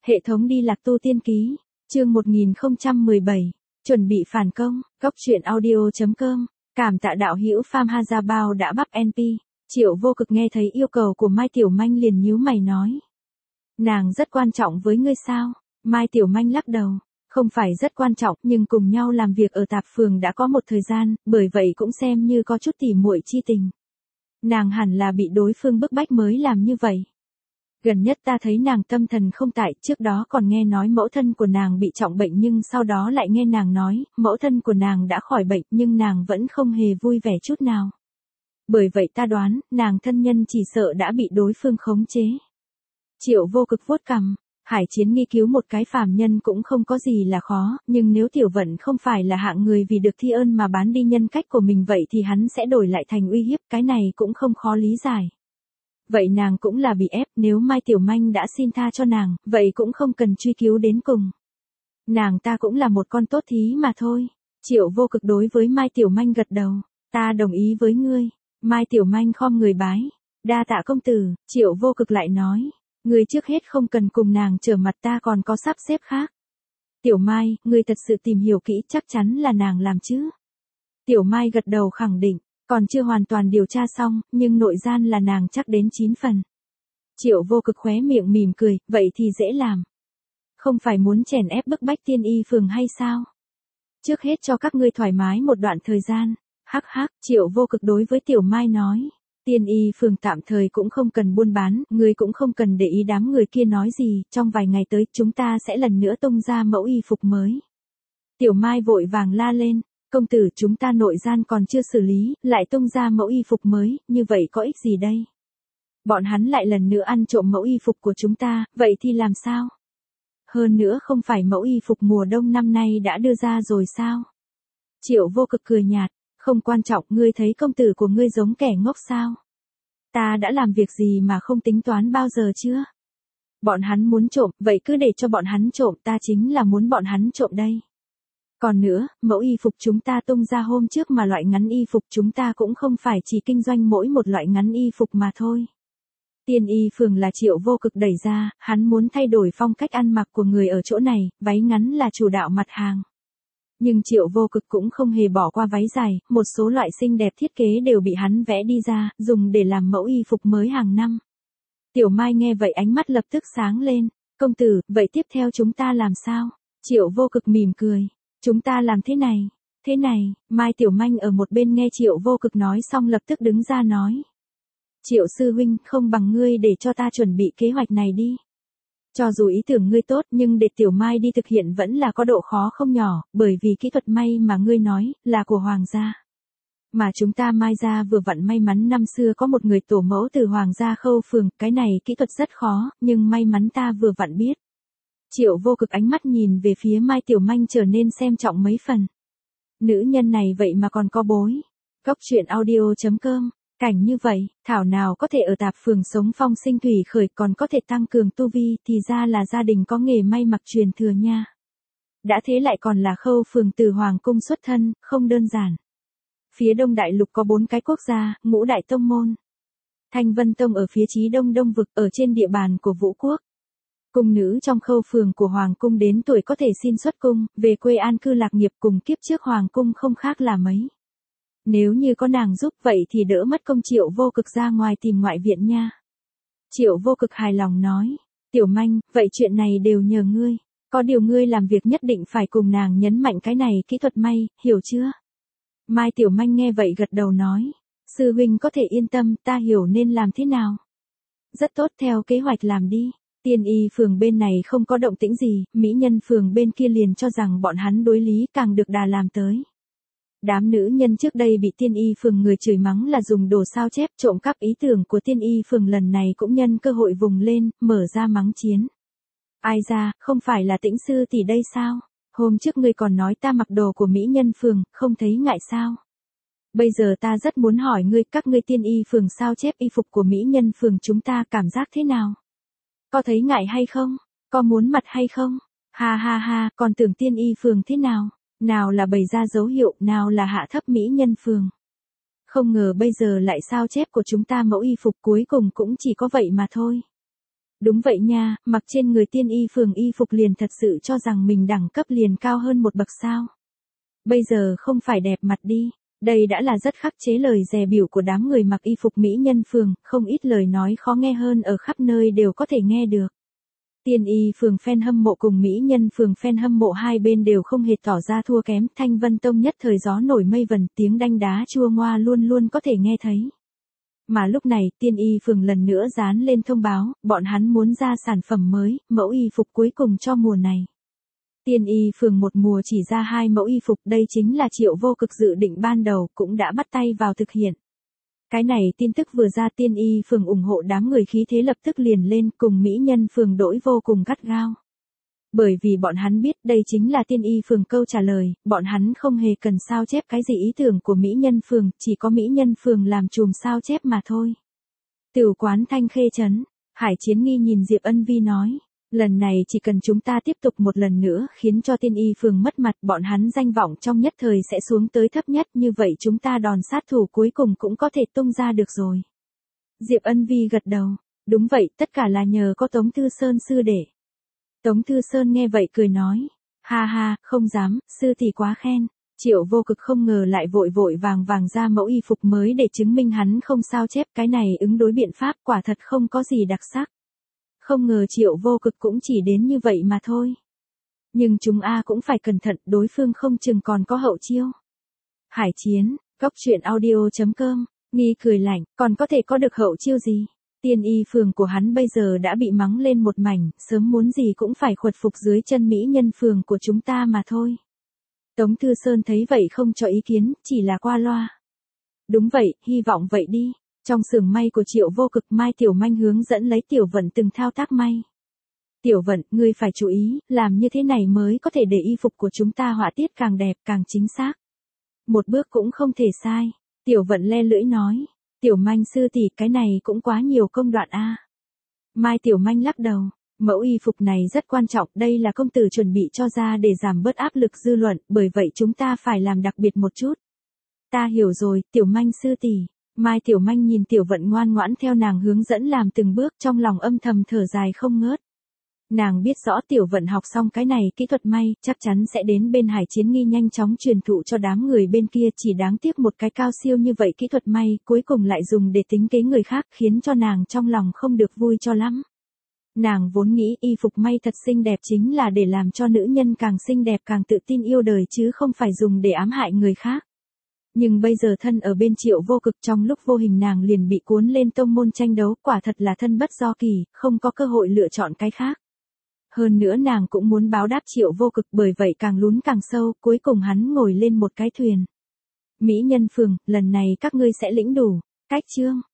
Hệ thống đi lạc tu tiên ký, chương 1017, chuẩn bị phản công, góc truyện audio.com, cảm tạ đạo hữu Pham Hazabao đã bắp NP, Triệu Vô Cực nghe thấy yêu cầu của Mai Tiểu Manh liền nhíu mày nói. Nàng rất quan trọng với ngươi sao? Mai Tiểu Manh lắc đầu, không phải rất quan trọng nhưng cùng nhau làm việc ở tạp phường đã có một thời gian, bởi vậy cũng xem như có chút tỉ muội chi tình. Nàng hẳn là bị đối phương bức bách mới làm như vậy. Gần nhất ta thấy nàng tâm thần không tại, trước đó còn nghe nói mẫu thân của nàng bị trọng bệnh nhưng sau đó lại nghe nàng nói, mẫu thân của nàng đã khỏi bệnh nhưng nàng vẫn không hề vui vẻ chút nào. Bởi vậy ta đoán, nàng thân nhân chỉ sợ đã bị đối phương khống chế. Triệu Vô Cực vuốt cằm, Hải Chiến nghi cứu một cái phàm nhân cũng không có gì là khó, nhưng nếu Tiểu Vận không phải là hạng người vì được thi ơn mà bán đi nhân cách của mình vậy thì hắn sẽ đổi lại thành uy hiếp, cái này cũng không khó lý giải. Vậy nàng cũng là bị ép, nếu Mai Tiểu Manh đã xin tha cho nàng, vậy cũng không cần truy cứu đến cùng. Nàng ta cũng là một con tốt thí mà thôi. Triệu Vô Cực đối với Mai Tiểu Manh gật đầu, ta đồng ý với ngươi. Mai Tiểu Manh khom người bái, đa tạ công tử. Triệu Vô Cực lại nói, ngươi trước hết không cần cùng nàng trở mặt, ta còn có sắp xếp khác. Tiểu Mai, ngươi thật sự tìm hiểu kỹ, chắc chắn là nàng làm chứ? Tiểu Mai gật đầu khẳng định, còn chưa hoàn toàn điều tra xong, nhưng nội gian là nàng chắc đến 9 phần. Triệu Vô Cực khóe miệng mỉm cười, vậy thì dễ làm. Không phải muốn chèn ép bức bách tiên y phường hay sao? Trước hết cho các ngươi thoải mái một đoạn thời gian. Hắc hắc, Triệu Vô Cực đối với Tiểu Mai nói. Tiên y phường tạm thời cũng không cần buôn bán, ngươi cũng không cần để ý đám người kia nói gì, trong vài ngày tới chúng ta sẽ lần nữa tung ra mẫu y phục mới. Tiểu Mai vội vàng la lên, công tử chúng ta nội gian còn chưa xử lý, lại tung ra mẫu y phục mới, như vậy có ích gì đây? Bọn hắn lại lần nữa ăn trộm mẫu y phục của chúng ta, vậy thì làm sao? Hơn nữa không phải mẫu y phục mùa đông năm nay đã đưa ra rồi sao? Triệu Vô Cực cười nhạt. Không quan trọng, ngươi thấy công tử của ngươi giống kẻ ngốc sao? Ta đã làm việc gì mà không tính toán bao giờ chưa? Bọn hắn muốn trộm, vậy cứ để cho bọn hắn trộm, ta chính là muốn bọn hắn trộm đây. Còn nữa, mẫu y phục chúng ta tung ra hôm trước mà loại ngắn y phục chúng ta cũng không phải chỉ kinh doanh mỗi một loại ngắn y phục mà thôi. Tiên y phường là Triệu Vô Cực đẩy ra, hắn muốn thay đổi phong cách ăn mặc của người ở chỗ này, váy ngắn là chủ đạo mặt hàng. Nhưng Triệu Vô Cực cũng không hề bỏ qua váy dài, một số loại xinh đẹp thiết kế đều bị hắn vẽ đi ra, dùng để làm mẫu y phục mới hàng năm. Tiểu Mai nghe vậy ánh mắt lập tức sáng lên, công tử, vậy tiếp theo chúng ta làm sao? Triệu Vô Cực mỉm cười, chúng ta làm thế này, Mai Tiểu Manh ở một bên nghe Triệu Vô Cực nói xong lập tức đứng ra nói. Triệu sư huynh, không bằng ngươi để cho ta chuẩn bị kế hoạch này đi. Cho dù ý tưởng ngươi tốt nhưng để Tiểu Mai đi thực hiện vẫn là có độ khó không nhỏ, bởi vì kỹ thuật may mà ngươi nói, là của Hoàng gia. Mà chúng ta Mai gia vừa vặn may mắn năm xưa có một người tổ mẫu từ Hoàng gia Khâu phường, cái này kỹ thuật rất khó, nhưng may mắn ta vừa vặn biết. Triệu Vô Cực ánh mắt nhìn về phía Mai Tiểu Manh trở nên xem trọng mấy phần. Nữ nhân này vậy mà còn có bối. Góc truyện audio.com. Cảnh như vậy, thảo nào có thể ở tạp phường sống phong sinh thủy khởi còn có thể tăng cường tu vi, thì ra là gia đình có nghề may mặc truyền thừa nha. Đã thế lại còn là Khâu phường từ Hoàng cung xuất thân, không đơn giản. Phía Đông Đại Lục có 4 cái quốc gia, ngũ đại tông môn. Thanh Vân Tông ở phía chí đông Đông vực ở trên địa bàn của Vũ Quốc. Cung nữ trong Khâu phường của Hoàng cung đến tuổi có thể xin xuất cung, về quê an cư lạc nghiệp, cùng kiếp trước Hoàng cung không khác là mấy. Nếu như có nàng giúp vậy thì đỡ mất công Triệu Vô Cực ra ngoài tìm ngoại viện nha. Triệu Vô Cực hài lòng nói, Tiểu Manh, vậy chuyện này đều nhờ ngươi, có điều ngươi làm việc nhất định phải cùng nàng nhấn mạnh cái này kỹ thuật may, hiểu chưa? Mai Tiểu Manh nghe vậy gật đầu nói, sư huynh có thể yên tâm, ta hiểu nên làm thế nào. Rất tốt, theo kế hoạch làm đi. Tiên y phường bên này không có động tĩnh gì, mỹ nhân phường bên kia liền cho rằng bọn hắn đối lý càng được đà làm tới. Đám nữ nhân trước đây bị tiên y phường người chửi mắng là dùng đồ sao chép trộm cắp ý tưởng của tiên y phường lần này cũng nhân cơ hội vùng lên, mở ra mắng chiến. Ai ra, không phải là Tĩnh sư tỷ đây sao? Hôm trước ngươi còn nói ta mặc đồ của mỹ nhân phường, không thấy ngại sao? Bây giờ ta rất muốn hỏi ngươi, các ngươi tiên y phường sao chép y phục của mỹ nhân phường chúng ta cảm giác thế nào? Có thấy ngại hay không? Có muốn mặt hay không? Ha ha ha, còn tưởng tiên y phường thế nào? Nào là bày ra dấu hiệu, nào là hạ thấp mỹ nhân phường. Không ngờ bây giờ lại sao chép của chúng ta mẫu y phục, cuối cùng cũng chỉ có vậy mà thôi. Đúng vậy nha, mặc trên người tiên y phường y phục liền thật sự cho rằng mình đẳng cấp liền cao hơn một bậc sao. Bây giờ không phải đẹp mặt đi. Đây đã là rất khắc chế lời dè bỉu của đám người mặc y phục mỹ nhân phường, không ít lời nói khó nghe hơn ở khắp nơi đều có thể nghe được. Tiên y phường fan hâm mộ cùng mỹ nhân phường fan hâm mộ hai bên đều không hề tỏ ra thua kém, Thanh Vân Tông nhất thời gió nổi mây vần, tiếng đanh đá chua ngoa luôn luôn có thể nghe thấy. Mà lúc này, tiên y phường lần nữa dán lên thông báo, bọn hắn muốn ra sản phẩm mới, mẫu y phục cuối cùng cho mùa này. Tiên y phường một mùa chỉ ra 2 mẫu y phục, đây chính là Triệu Vô Cực dự định ban đầu, cũng đã bắt tay vào thực hiện. Cái này tin tức vừa ra, tiên y phường ủng hộ đám người khí thế lập tức liền lên, cùng mỹ nhân phường đổi vô cùng gắt gao. Bởi vì bọn hắn biết đây chính là tiên y phường câu trả lời, bọn hắn không hề cần sao chép cái gì ý tưởng của mỹ nhân phường, chỉ có mỹ nhân phường làm chùm sao chép mà thôi. Tửu quán Thanh Khê trấn, Hải Chiến Nghi nhìn Diệp Ân Vi nói. Lần này chỉ cần chúng ta tiếp tục một lần nữa khiến cho tiên y phường mất mặt, bọn hắn danh vọng trong nhất thời sẽ xuống tới thấp nhất, như vậy chúng ta đòn sát thủ cuối cùng cũng có thể tung ra được rồi. Diệp Ân Vi gật đầu, đúng vậy, tất cả là nhờ có Tống Thư Sơn sư đệ. Tống Thư Sơn nghe vậy cười nói, ha ha, không dám, sư tỷ quá khen. Triệu Vô Cực không ngờ lại vội vội vàng vàng ra mẫu y phục mới để chứng minh hắn không sao chép, cái này ứng đối biện pháp quả thật không có gì đặc sắc. Không ngờ Triệu Vô Cực cũng chỉ đến như vậy mà thôi. Nhưng chúng cũng phải cẩn thận, đối phương không chừng còn có hậu chiêu. Hải Chiến, Cóc Truyện Audio.com, Nghi cười lạnh, còn có thể có được hậu chiêu gì? Tiên y phường của hắn bây giờ đã bị mắng lên một mảnh, sớm muốn gì cũng phải khuất phục dưới chân mỹ nhân phường của chúng ta mà thôi. Tống Thư Sơn thấy vậy không cho ý kiến, chỉ là qua loa. Đúng vậy, hy vọng vậy đi. Trong xưởng may của Triệu Vô Cực, Mai Tiểu Manh hướng dẫn lấy Tiểu Vận từng thao tác may. Tiểu Vận, ngươi phải chú ý, làm như thế này mới có thể để y phục của chúng ta họa tiết càng đẹp, càng chính xác. Một bước cũng không thể sai. Tiểu Vận le lưỡi nói. Tiểu Manh sư tỷ, cái này cũng quá nhiều công đoạn a. Mai Tiểu Manh lắc đầu. Mẫu y phục này rất quan trọng, đây là công tử chuẩn bị cho ra để giảm bớt áp lực dư luận, bởi vậy chúng ta phải làm đặc biệt một chút. Ta hiểu rồi, Tiểu Manh sư tỷ. Mai Tiểu Manh nhìn Tiểu Vận ngoan ngoãn theo nàng hướng dẫn làm từng bước, trong lòng âm thầm thở dài không ngớt. Nàng biết rõ Tiểu Vận học xong cái này kỹ thuật may, chắc chắn sẽ đến bên Hải Chiến Nghi nhanh chóng truyền thụ cho đám người bên kia, chỉ đáng tiếc một cái cao siêu như vậy kỹ thuật may, cuối cùng lại dùng để tính kế người khác, khiến cho nàng trong lòng không được vui cho lắm. Nàng vốn nghĩ y phục may thật xinh đẹp chính là để làm cho nữ nhân càng xinh đẹp càng tự tin yêu đời chứ không phải dùng để ám hại người khác. Nhưng bây giờ thân ở bên Triệu Vô Cực, trong lúc vô hình nàng liền bị cuốn lên tông môn tranh đấu, quả thật là thân bất do kỳ, không có cơ hội lựa chọn cái khác. Hơn nữa nàng cũng muốn báo đáp Triệu Vô Cực, bởi vậy càng lún càng sâu, cuối cùng hắn ngồi lên một cái thuyền. Mỹ nhân phường, lần này các ngươi sẽ lĩnh đủ. Cách chương